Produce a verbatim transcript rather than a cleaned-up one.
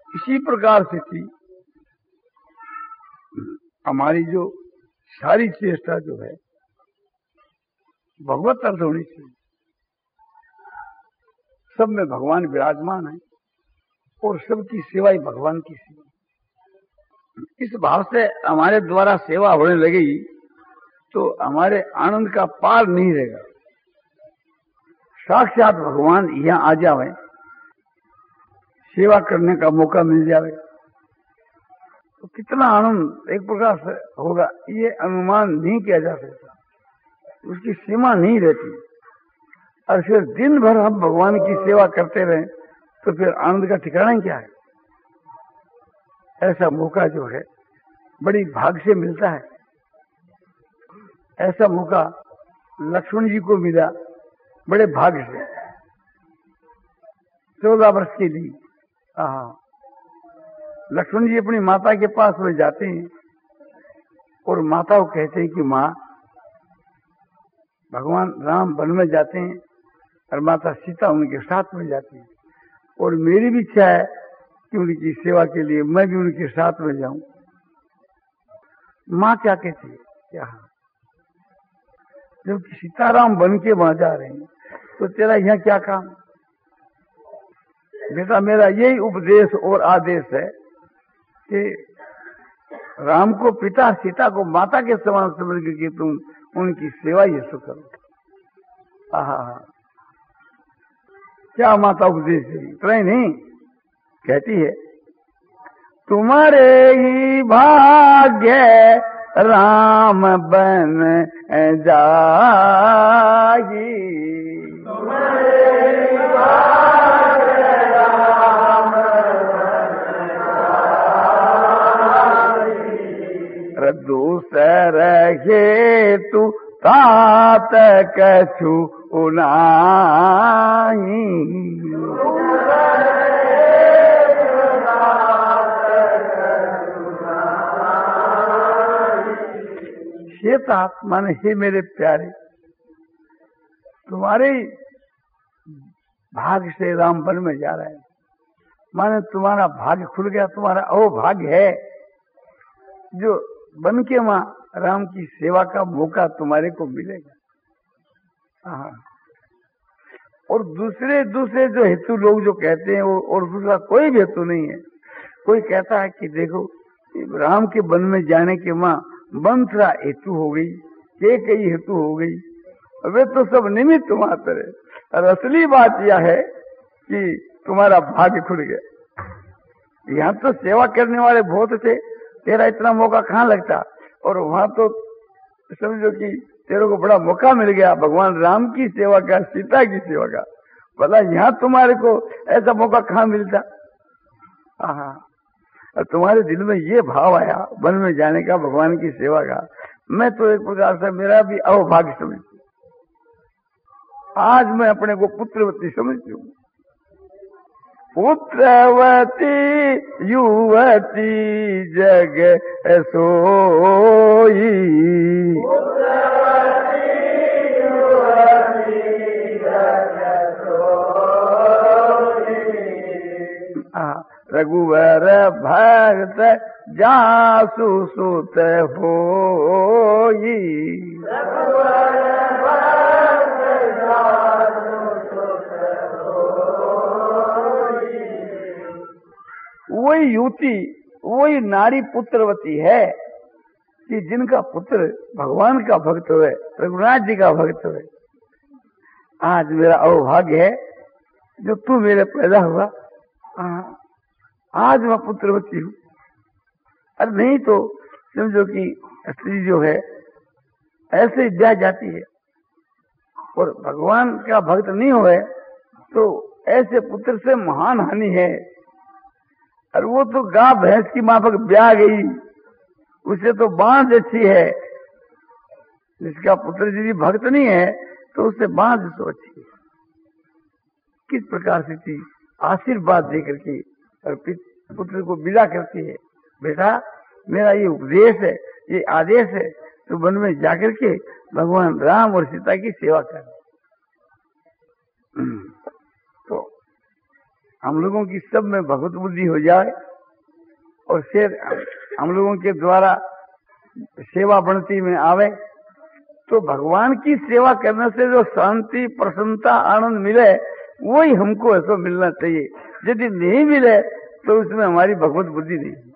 इसी प्रकार से थी हमारी जो सारी चेष्टा जो है भगवत अर्थ होनी चाहिए। सब में भगवान विराजमान है और सबकी सेवा ही भगवान की सेवा। इस भाव से हमारे द्वारा सेवा होने लगेगी तो हमारे आनंद का पार नहीं रहेगा। साक्षात भगवान यहाँ आ जावे, सेवा करने का मौका मिल जाए तो कितना आनंद एक प्रकार से होगा, ये अनुमान नहीं किया जा सकता, उसकी सीमा नहीं रहती। और फिर दिन भर हम भगवान की सेवा करते रहें तो फिर आनंद का ठिकाना क्या है। ऐसा मौका जो है बड़ी भाग से मिलता है। ऐसा मौका लक्ष्मण जी को मिला बड़े भाग्य से, चौदह वर्ष के लिए। हाँ, लक्ष्मण जी अपनी माता के पास में जाते हैं और माता को कहते हैं कि माँ, भगवान राम वन में जाते हैं और माता सीता उनके साथ में जाती है और मेरी भी इच्छा है कि उनकी सेवा के लिए मैं भी उनके साथ में जाऊं। माँ क्या कहती है, क्या जबकि सीताराम बन के वहां जा रहे हैं तो तेरा यहाँ क्या काम। बेटा, मेरा यही उपदेश और आदेश है कि राम को पिता, सीता को माता के समान समझ के तुम उनकी सेवा ये सो करो। आहा, क्या माता उपदेश है, इतना ही नहीं कहती है, तुम्हारे ही भाग्य राम बन जाही, तुम्हारे ही भाग्य राम बन जाही, दूसर हेतु तात कछु नाही, हे तात माने हे मेरे प्यारे, तुम्हारे भाग्य से राम वन में जा रहे हैं, माने तुम्हारा भाग्य खुल गया, तुम्हारा अहोभाग्य है जो बन के मां राम की सेवा का मौका तुम्हारे को मिलेगा। हाँ, और दूसरे दूसरे जो हेतु लोग जो कहते हैं वो और दूसरा कोई भी हेतु नहीं है। कोई कहता है कि देखो राम के वन में जाने के मां मंत्रा हेतु हो गई, के कई हेतु हो गई, वे तो सब निमित्त मात्र है और असली बात यह है कि तुम्हारा भाग्य खुल गया। यहाँ तो सेवा करने वाले बहुत थे, तेरा इतना मौका कहाँ लगता, और वहां तो समझो कि तेरे को बड़ा मौका मिल गया भगवान राम की सेवा का, सीता की सेवा का। भला यहाँ तुम्हारे को ऐसा मौका कहाँ मिलता। हाँ, और तुम्हारे दिल में ये भाव आया वन में जाने का, भगवान की सेवा का, मैं तो एक प्रकार से मेरा भी अहोभाग्य समझती हूँ। आज मैं अपने को पुत्रवती समझती हूँ। पुत्रवती युवती जग सोई, रघुवर भक्त जासु सुत होई, वही युवती, वही नारी पुत्रवती है कि जिनका पुत्र भगवान का भक्त हुए, रघुनाथ जी का भक्त हुए। आज मेरा अहोभाग्य है जो तू मेरे पैदा हुआ, आज मैं पुत्रवती हूँ। अरे नहीं तो समझो कि स्त्री जो है ऐसे ही ब्याह जाती है और भगवान का भक्त नहीं हुए तो ऐसे पुत्र से महान हानि है। और वो तो गाय भैंस की माफक ब्याह गई, उसे तो बांझ अच्छी है। जिसका पुत्र यदि भक्त नहीं है तो उससे बांझ तो अच्छी है। किस प्रकार से थी आशीर्वाद देकर के और पुत्र को विदा करती है, बेटा मेरा ये उपदेश है, ये आदेश है, तो वन में जाकर के भगवान राम और सीता की सेवा कर। तो हम लोगों की सब में भगवत बुद्धि हो जाए और फिर हम लोगों के द्वारा सेवा बनती में आवे, तो भगवान की सेवा करने से जो शांति, प्रसन्नता, आनंद मिले वही हमको ऐसा मिलना चाहिए। यदि नहीं मिले तो उसमें हमारी भगवत बुद्धि नहीं।